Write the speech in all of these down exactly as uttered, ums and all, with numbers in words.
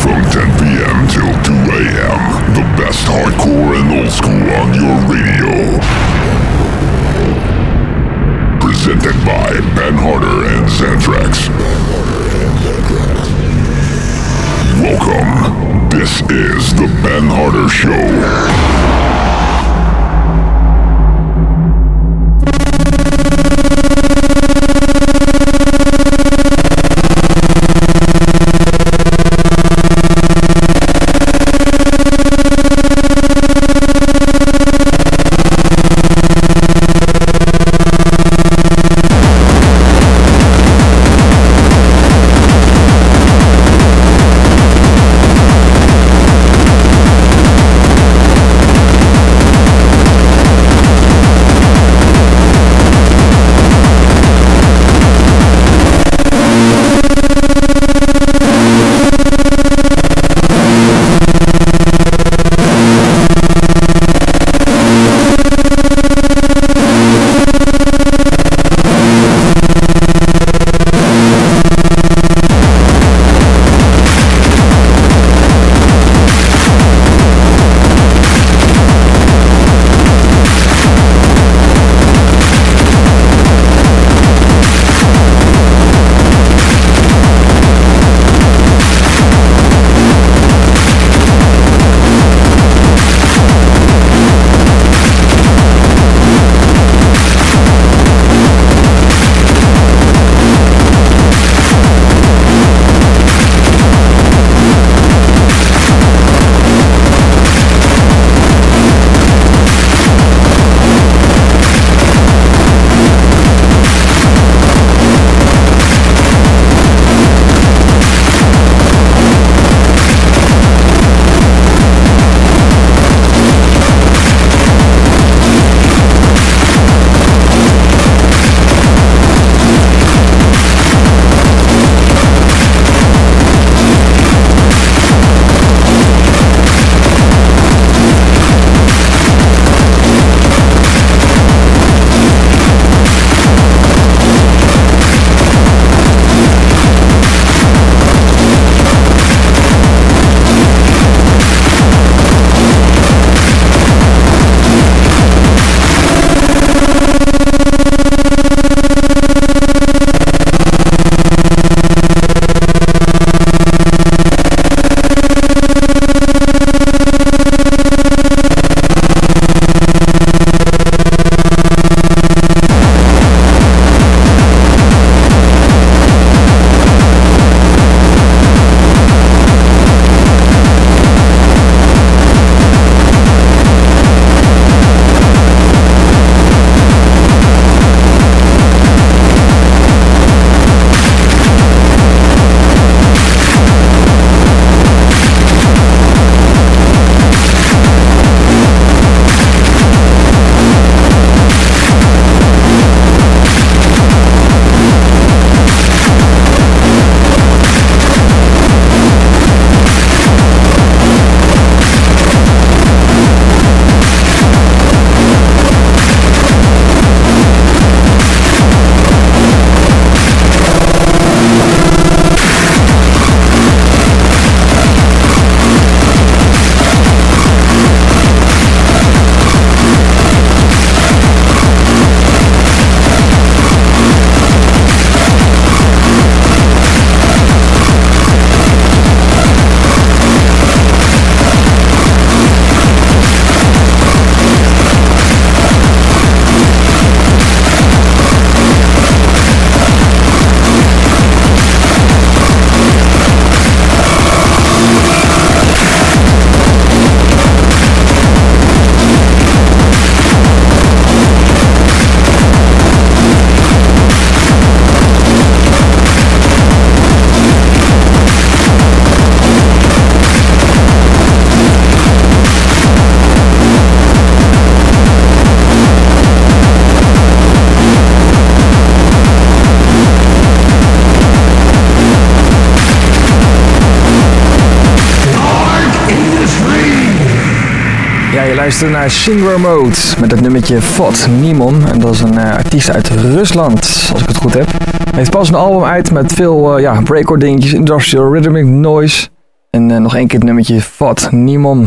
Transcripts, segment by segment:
From ten p.m. till two a.m. The best hardcore and old school on your radio. Presented by Ben Harder and Xantrax. Welcome. This is the Ben Harder Show. luisteren naar Synchro Mode met het nummertje Vod Nimon. En dat is een uh, artiest uit Rusland, als ik het goed heb. Hij heeft pas een album uit met veel uh, ja, breakcore dingetjes, industrial rhythmic noise. En uh, nog één keer het nummertje Fat Nimon.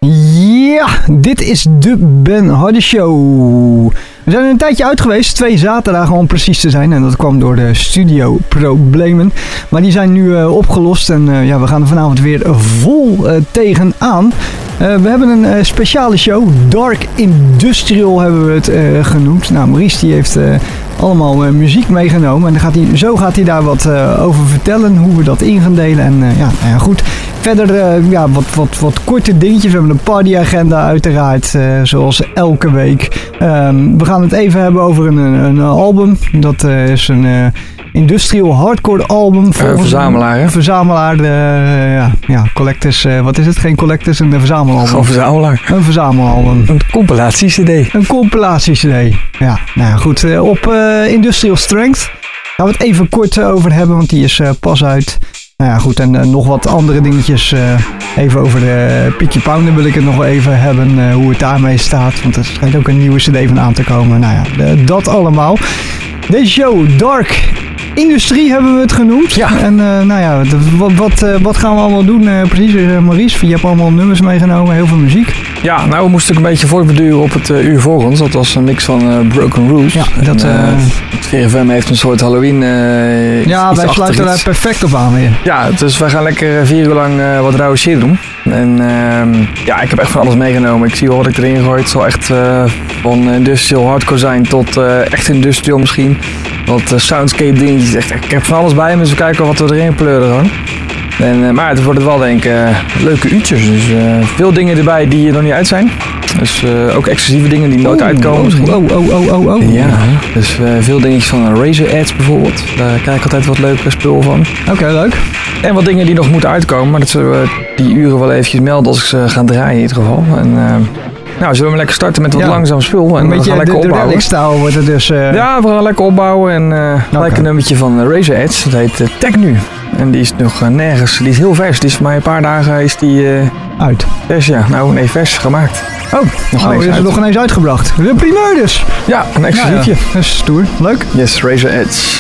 Ja, dit is de Ben Hardy Show. We zijn er een tijdje uit geweest, twee zaterdagen om precies te zijn. En dat kwam door de studioproblemen. Maar die zijn nu uh, opgelost en uh, ja, we gaan er vanavond weer vol uh, tegenaan. Uh, we hebben een uh, speciale show, Dark Industrial hebben we het uh, genoemd. Nou, Maurice die heeft uh, allemaal uh, muziek meegenomen. En dan gaat hij, zo gaat hij daar wat uh, over vertellen, hoe we dat in gaan delen. En uh, ja, nou ja, goed. Verder uh, ja, wat, wat, wat korte dingetjes. We hebben een partyagenda uiteraard, uh, zoals elke week. Um, we gaan het even hebben over een, een album. Dat uh, is een uh, industrial hardcore album. Uh, verzamelaar, hè? Verzamelaar, uh, ja, ja, collectors. Uh, wat is het? Geen collectors, een verzamelalbum. Gewoon verzamelaar. Een verzamelalbum. Een compilatie-cd. Een compilatie-cd. Ja, nou ja, goed. Uh, op uh, Industrial Strength gaan we het even kort uh, over hebben, want die is uh, pas uit. Nou ja, goed, en uh, nog wat andere dingetjes. Uh, even over de Pietje Pounder wil ik het nog wel even hebben, uh, hoe het daarmee staat. Want er schijnt ook een nieuwe cd van aan te komen. Nou ja, de, dat allemaal. Deze show, Dark Industrie hebben we het genoemd. Ja. En uh, nou ja, wat, wat, uh, wat gaan we allemaal doen uh, precies, uh, Maurice? Je hebt allemaal nummers meegenomen, heel veel muziek. Ja, nou we moesten een beetje voortbeduren op het uh, uur voor ons. Dat was een mix van uh, Broken Rules. Ja, dat... En, uh, uh, het V F M heeft een soort Halloween uh, Ja, iets wij sluiten iets. daar perfect op aan weer. Ja, dus wij gaan lekker vier uur lang uh, wat rauwe shit doen. En uh, ja, ik heb echt van alles meegenomen. Ik zie wel wat ik erin gooi. Het zal echt uh, van industrial hardcore zijn tot uh, echt industrial misschien. Wat uh, soundscape dingetjes. Echt, ik heb van alles bij me, dus we kijken wat we erin pleuren gewoon. En, uh, maar het wordt wel denk ik uh, leuke uurtjes. Dus uh, veel dingen erbij die nog niet uit zijn. Dus uh, ook exclusieve dingen die nooit oh, uitkomen oh, misschien. Oh, oh, oh, oh, oh. Ja, dus uh, veel dingetjes van uh, Razor Edge bijvoorbeeld. Daar krijg ik altijd wat leuke spul van. Oké, okay, leuk. En wat dingen die nog moeten uitkomen. Maar dat zullen we die uren wel eventjes melden als ik ze ga draaien in ieder geval. En, uh, nou, zullen we maar lekker starten met wat ja. langzaam spul. En een we beetje gaan lekker de, de opbouwen. relic-stijl wordt het dus... Uh... Ja, we gaan lekker opbouwen. En uh, gelijk okay. een nummertje van uh, Razor Edge. Dat heet uh, Technu. En die is nog uh, nergens. Die is heel vers. Die is voor mij een paar dagen is die... Uh, uit? Vers, ja. Nou, nee, vers gemaakt. Oh, nog oh, is er nog ineens uitgebracht. De primeur dus. Ja, een exclusiefje. Ja, ja. Dat is stoer. Leuk. Yes, Razor Edge.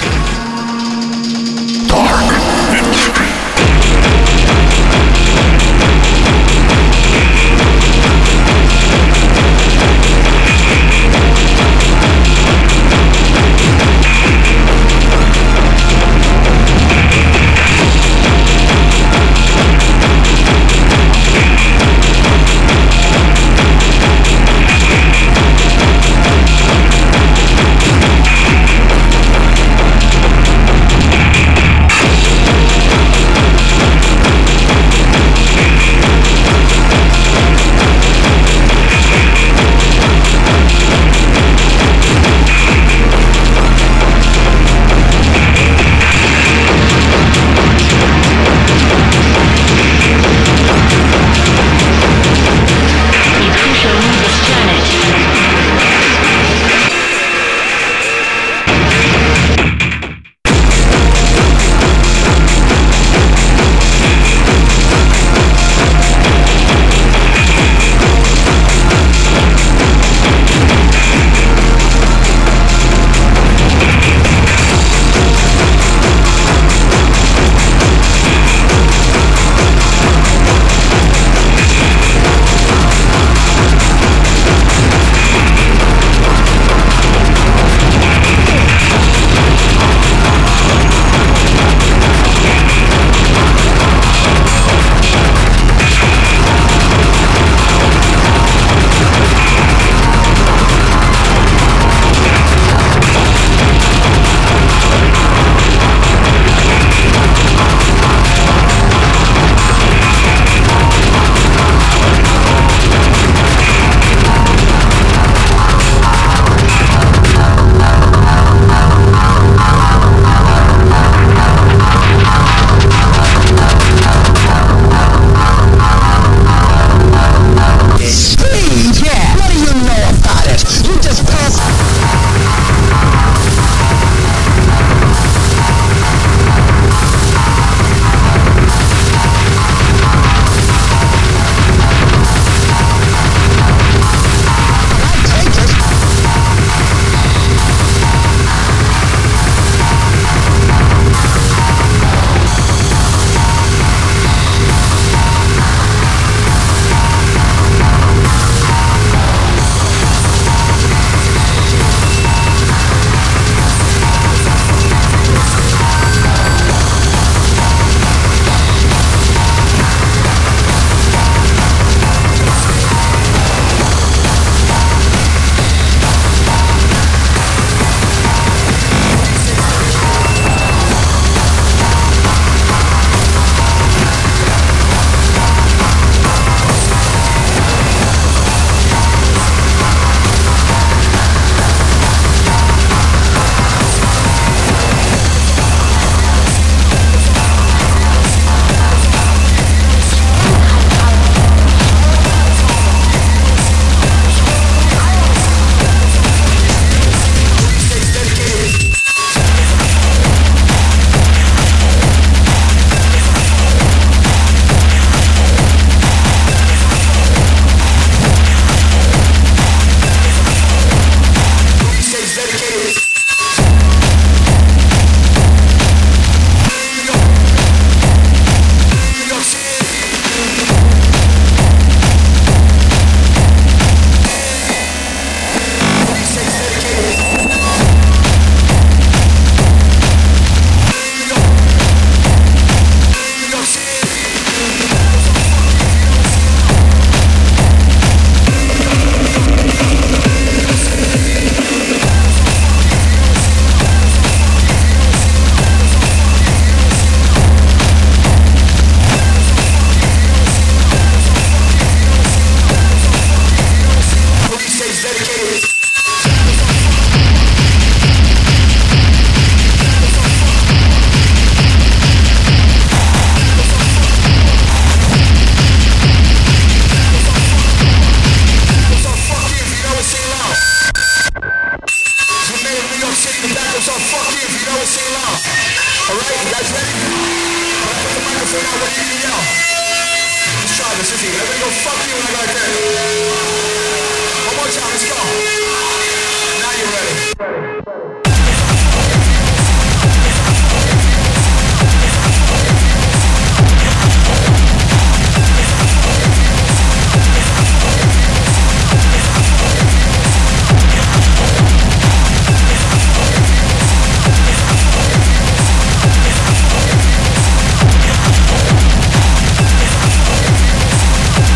fuck you if you know it's so loud. Alright, you guys ready? Alright, put the microphone out when you need to yell. Let's try this, is he? Everybody go fuck you when I go like that. One more time, let's go. Now you're ready.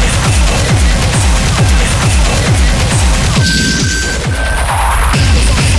We'll be right back.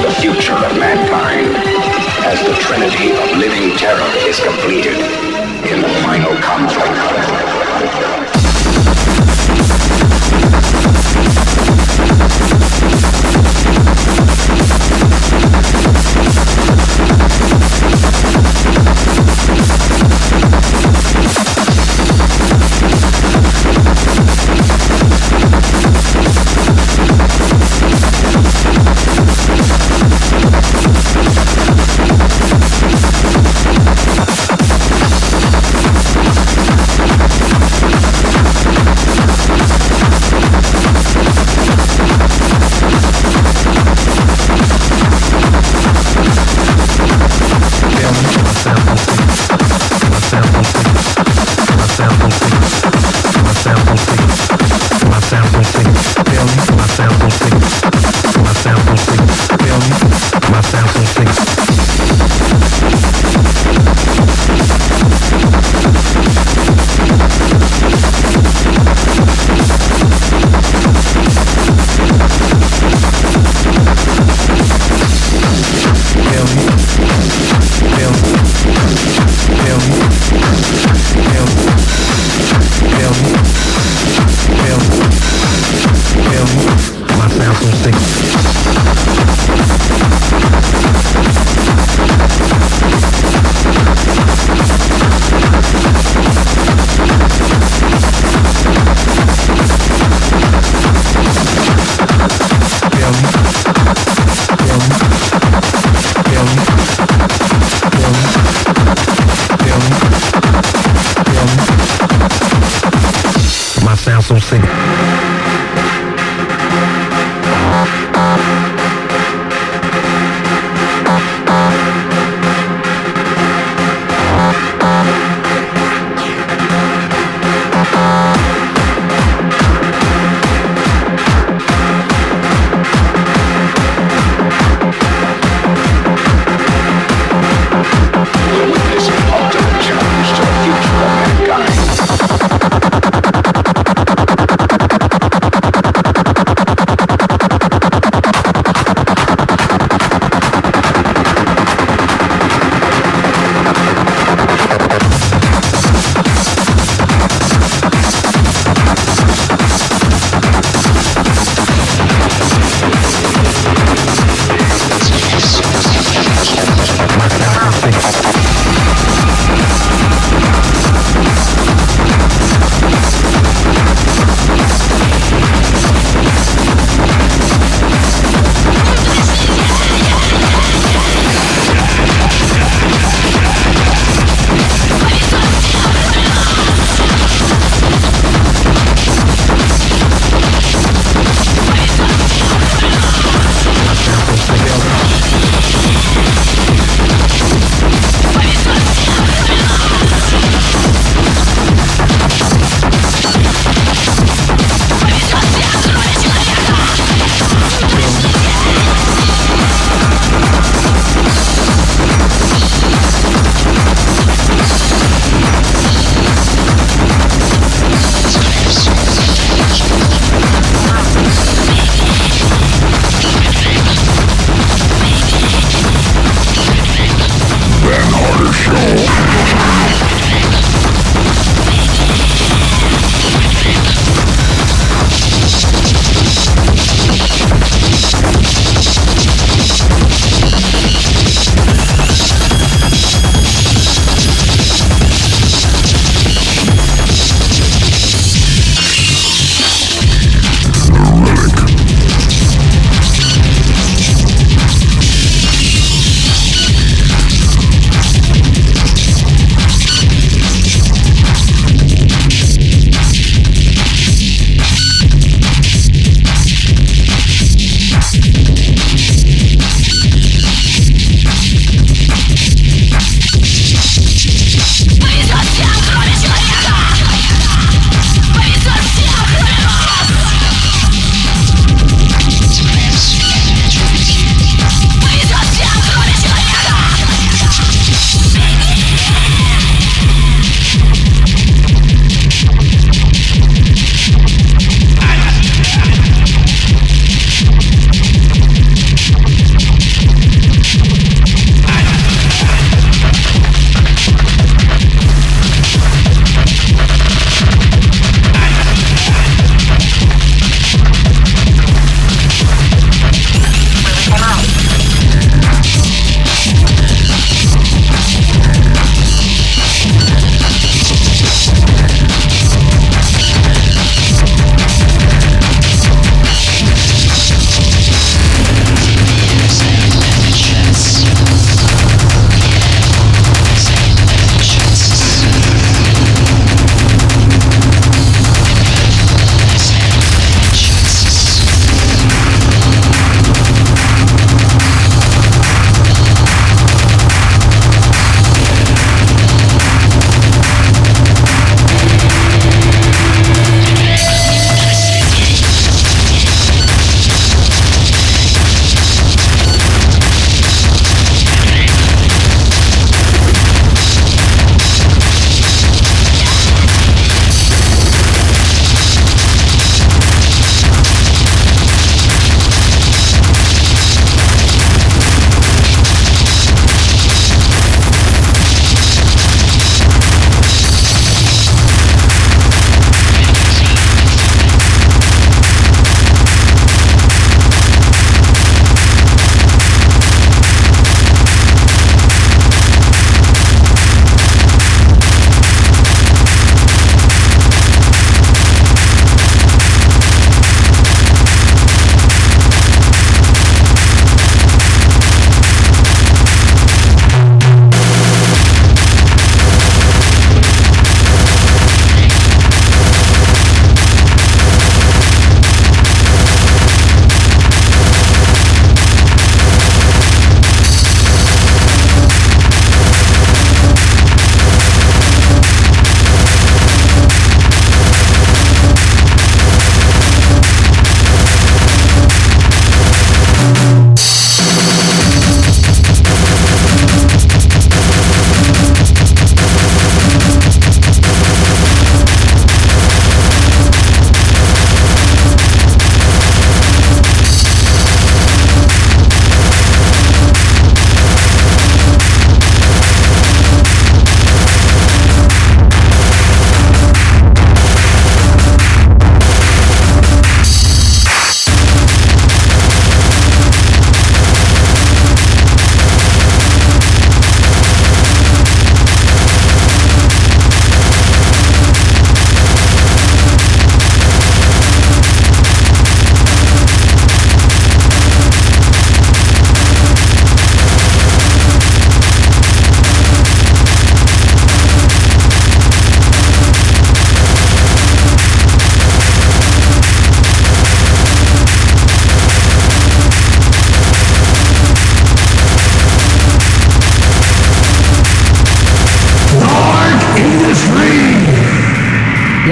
the future of mankind as the trinity of living terror is completed in the final conflict.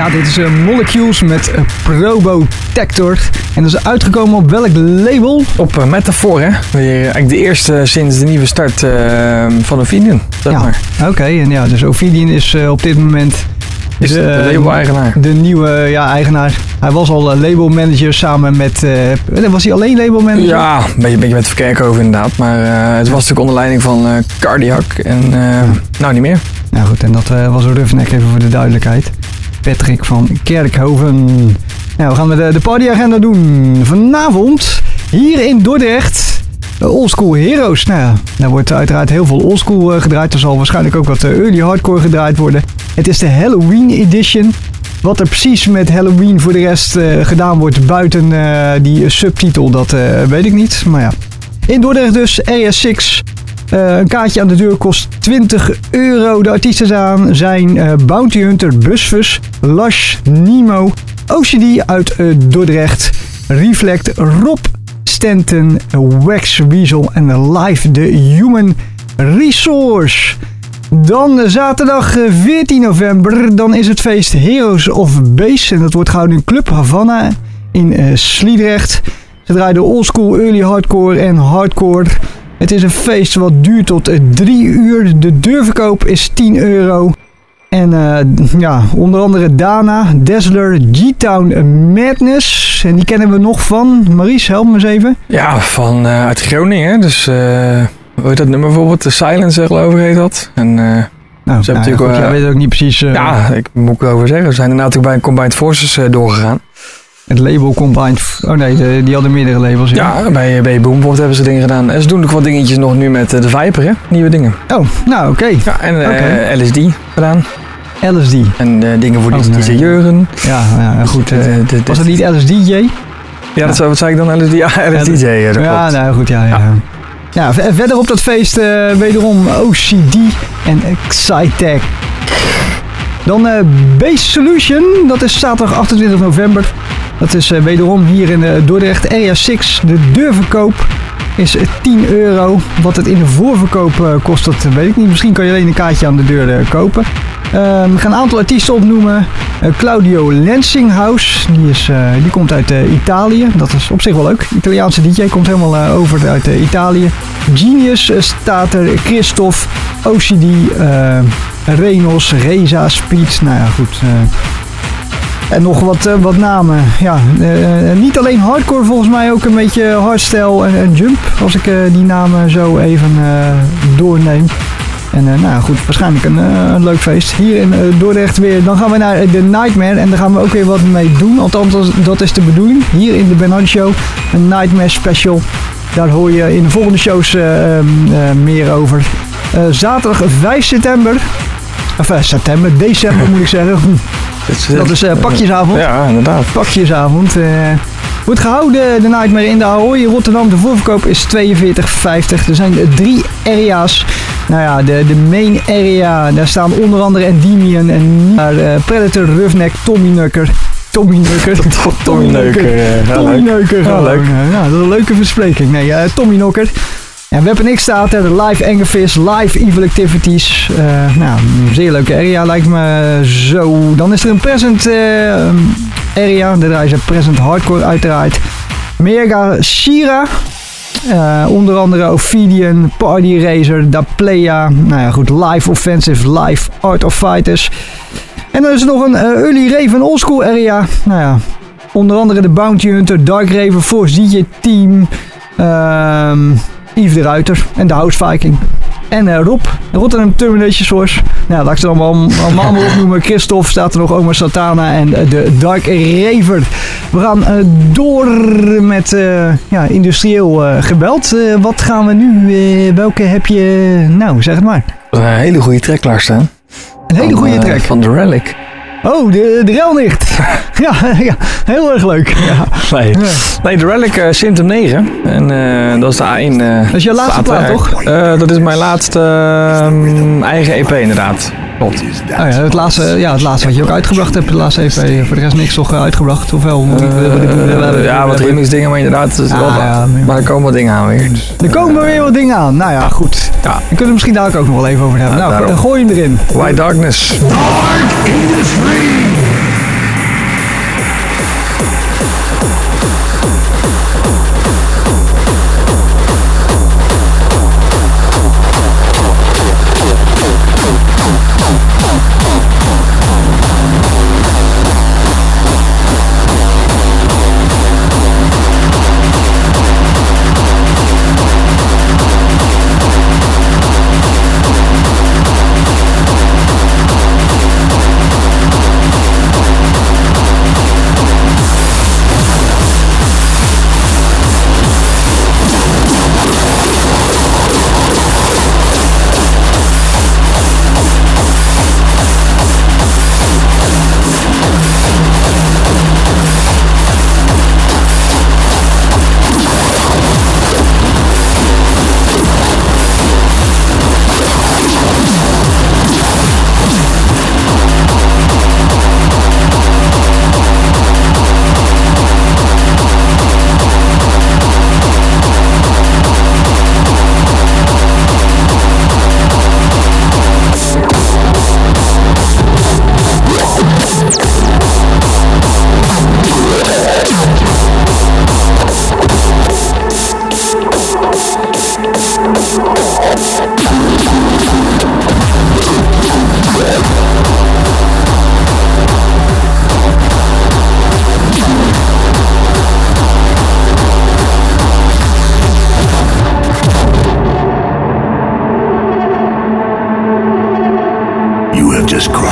Ja, dit is uh, Molecules met uh, Probotector. En dat is uitgekomen op welk label? Op uh, Metaphor, hè? Weer eigenlijk de eerste sinds de nieuwe start uh, van Ophidian, zeg ja, maar. Oké, okay, en ja, dus Ophidian is uh, op dit moment... Is de, de label-eigenaar. De nieuwe ja, eigenaar. Hij was al uh, labelmanager samen met... Uh, was hij alleen labelmanager? Ja, een beetje, beetje met Verkerkhoven inderdaad. Maar uh, het was natuurlijk onder leiding van uh, Cardiac en uh, nou niet meer. Nou goed, en dat uh, was een Roughneck even voor de duidelijkheid. Patrick van Kerkhoven. Nou, we gaan met de, de partyagenda doen. Vanavond hier in Dordrecht... Oldschool Heroes. Nou ja, daar wordt uiteraard heel veel oldschool uh, gedraaid. Er zal waarschijnlijk ook wat uh, early hardcore gedraaid worden. Het is de Halloween edition. Wat er precies met Halloween voor de rest uh, gedaan wordt buiten uh, die uh, subtitel, dat uh, weet ik niet. Maar ja, in Dordrecht dus, R S zes. Uh, een kaartje aan de deur kost twintig euro. De artiesten aan zijn uh, Bounty Hunter, Busfus, Lush, Nemo, O C D uit uh, Dordrecht, Reflect, Rob Stanton, Wax Weasel en Live the Human Resource. Dan zaterdag veertien november, dan is het feest Heroes of Bass. En dat wordt gehouden in Club Havana in uh, Sliedrecht. Ze draaien oldschool, early hardcore en hardcore. Het is een feest wat duurt tot drie uur. De deurverkoop is tien euro. En uh, ja, onder andere Dana, Dazzler, G-Town Madness. En die kennen we nog van. Maurice, help me eens even. Ja, van uh, uit Groningen. Dus, uh, hoe heet dat nummer bijvoorbeeld? The Silence, geloof ik, heet dat. En, uh, nou, ze nou hebben natuurlijk, ja, goed, uh, jij weet het ook niet precies. Uh, ja, ik moet ik over zeggen. Ze zijn er natuurlijk bij Combined Forces uh, doorgegaan. Het label Combined... Oh nee, de, die hadden meerdere labels. Ja, ja bij, bij Boomboard hebben ze dingen gedaan. En ze doen ook wat dingetjes nog nu met uh, de Viper, hè? Nieuwe dingen. Oh, nou oké. Okay. Ja, en uh, okay. L S D gedaan. L S D. En uh, dingen voor die, oh, die Jurgen. Ja, ja goed. Uh, de, de, de, was het niet L S D J? Ja, ja. Dat, wat zei ik dan? L S D? Ja, L S D J. Ja, ja nou goed, ja. ja. ja. ja verder op dat feest uh, wederom O C D en Excitec. Dan uh, Base Solution, dat is zaterdag achtentwintig november. Dat is uh, wederom hier in uh, Dordrecht, Area zes. De deurverkoop is tien euro. Wat het in de voorverkoop uh, kost, dat weet ik niet. Misschien kan je alleen een kaartje aan de deur uh, kopen. Uh, we gaan een aantal artiesten opnoemen. Uh, Claudio Lensinghouse, die, is, uh, die komt uit uh, Italië. Dat is op zich wel leuk. Italiaanse D J komt helemaal uh, over uit uh, Italië. Genius uh, staat er. Christophe, O C D, uh, Renos, Reza, Speed. Nou ja, goed. Uh, En nog wat, uh, wat namen. Ja, uh, niet alleen hardcore, volgens mij ook een beetje hardstyle en, en jump. Als ik uh, die namen zo even uh, doorneem. En uh, nou goed, waarschijnlijk een, uh, een leuk feest. Hier in uh, Dordrecht weer. Dan gaan we naar The Nightmare. En daar gaan we ook weer wat mee doen. Althans, dat is de bedoeling. Hier in de Ben Hardy Show. Een Nightmare special. Daar hoor je in de volgende shows uh, um, uh, meer over. Uh, zaterdag vijf september. Of uh, september, december moet ik zeggen. Dat is uh, pakjesavond. Ja, inderdaad. Pakjesavond. Uh, wordt gehouden de Nightmare in de Ahoy in Rotterdam. De voorverkoop is tweeënveertig vijftig. Er zijn drie area's. Nou ja, de, de main area. Daar staan onder andere Endymion en uh, Predator, Roughneck, Tommy Nukker. Tommy Nukker. Tommy Neuker. Tommy Neuker. Ja, leuk. Ja, dat is een leuke verspreking. Nee, uh, Tommy Nukker. En Weapon X staat er, live Angerfist, live Evil Activities. Uh, nou, een zeer leuke area lijkt me zo. Dan is er een present uh, area, daar draaien ze present hardcore uiteraard. Mega Shira, uh, onder andere Ophidian, Party Racer, Da Playa. Nou ja goed, live Offensive, live Art of Fighters. En dan is er nog een uh, Early Raven Oldschool area. Nou ja, onder andere de Bounty Hunter, Dark Raven, Force D J Team. Um, Yves de Ruiter en de House Viking. En uh, Rob, Rotterdam Termination Source. Nou, laat ik ze allemaal, allemaal, allemaal opnoemen. Christophe staat er nog, Oma Satana en uh, de Dark Raver. We gaan uh, door met uh, ja, industrieel uh, geweld. Uh, wat gaan we nu? Uh, welke heb je? Nou, zeg het maar. Een hele goede track klaarstaan. Een hele goede track. Uh, van The Relic. Oh, de, de Relnicht. ja, ja, heel erg leuk. Ja. Nee. Ja. nee, de Relic uh, Symptom negen. En uh, dat is de A één. Uh, dat is jouw laatste plaat, toch? Uh, dat is mijn laatste uh, eigen E P inderdaad. Klopt. Oh ja, het laatste, ja, het laatste wat je ook uitgebracht hebt, de laatste E P. Voor de rest niks toch uh, uitgebracht? Ofwel? Uh, ja, wat remix dingen, maar inderdaad. Ah, wel, ja, maar er komen wat dingen aan weer. Dus. Er komen weer wat dingen aan. Nou ja, goed. Ja. We kunnen het misschien daar ook nog wel even over hebben. Ja, nou, daarom. Gooi hem erin. White Darkness. Dark Industry.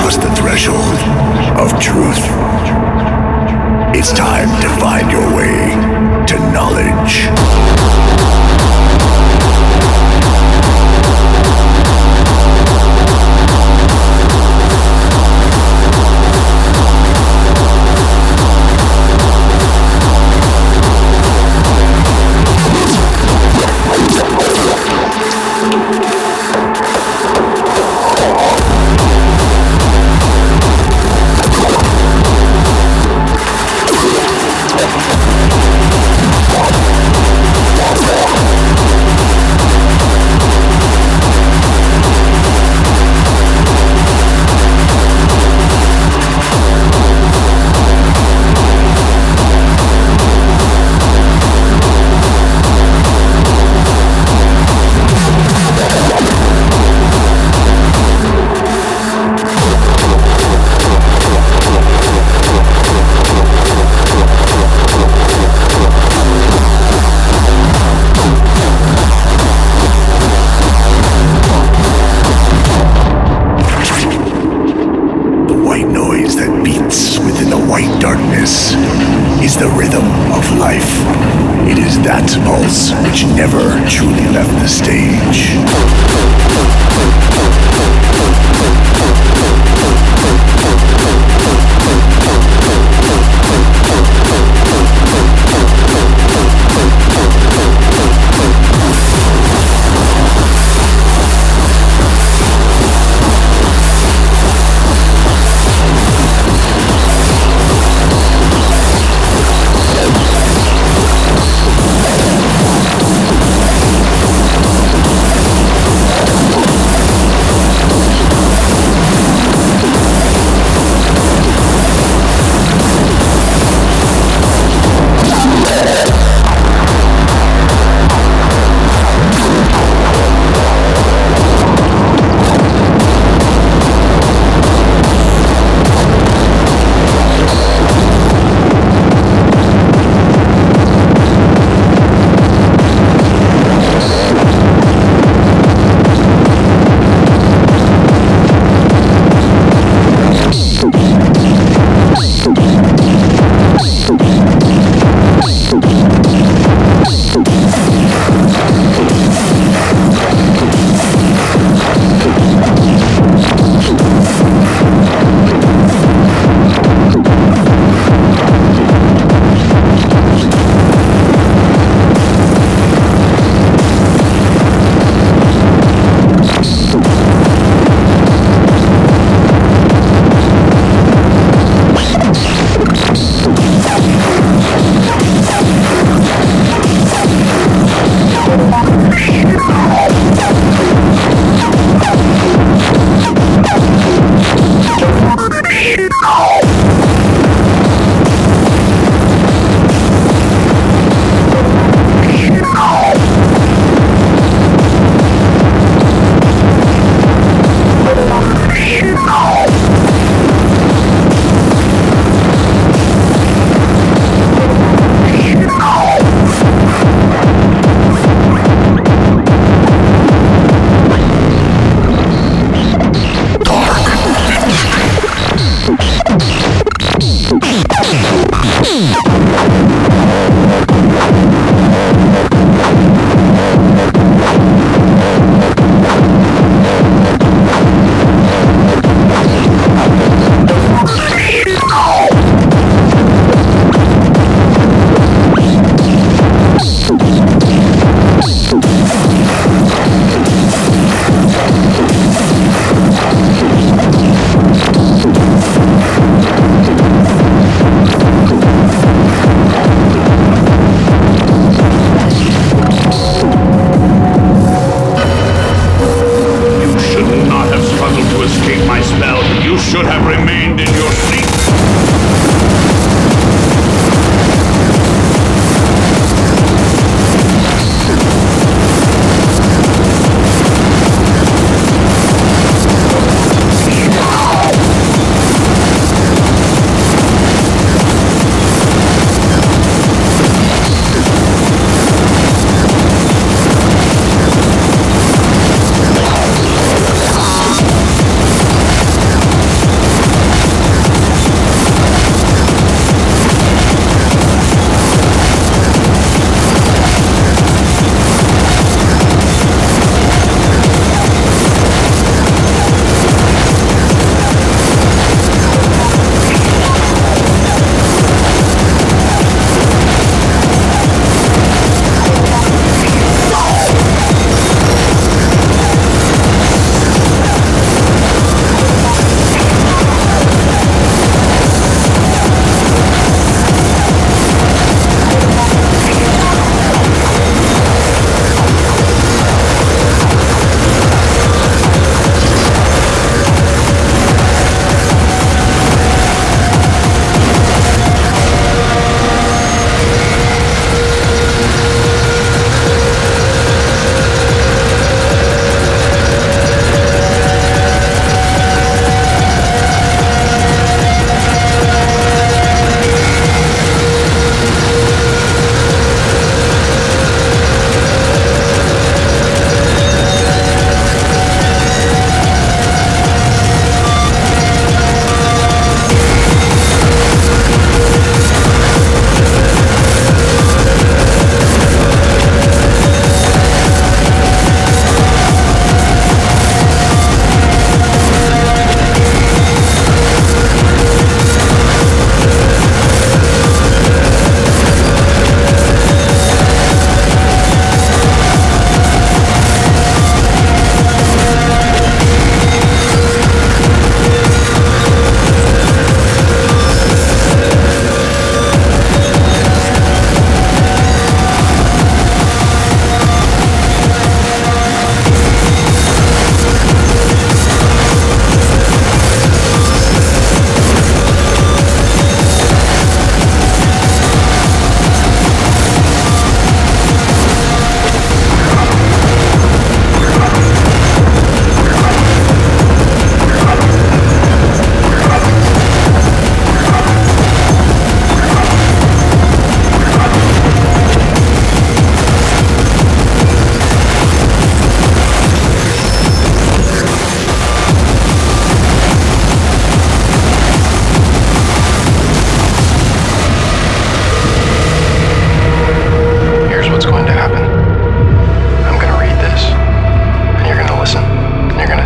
crossed the threshold of truth. It's time to find your way to knowledge.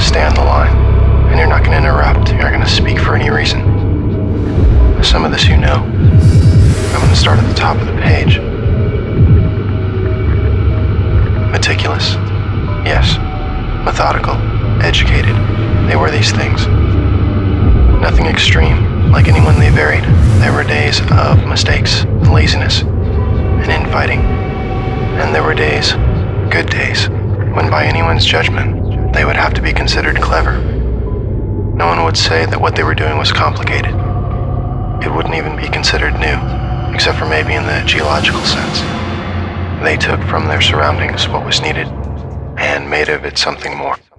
stay on the line, and you're not going to interrupt. You're not going to speak for any reason. Some of this you know. I'm going to start at the top of the page. Meticulous. Yes. Methodical. Educated. They were these things. Nothing extreme, like anyone they varied. There were days of mistakes, laziness, and infighting. And there were days, good days, when by anyone's judgment, they would have to be considered clever. No one would say that what they were doing was complicated. It wouldn't even be considered new, except for maybe in the geological sense. They took from their surroundings what was needed and made of it something more.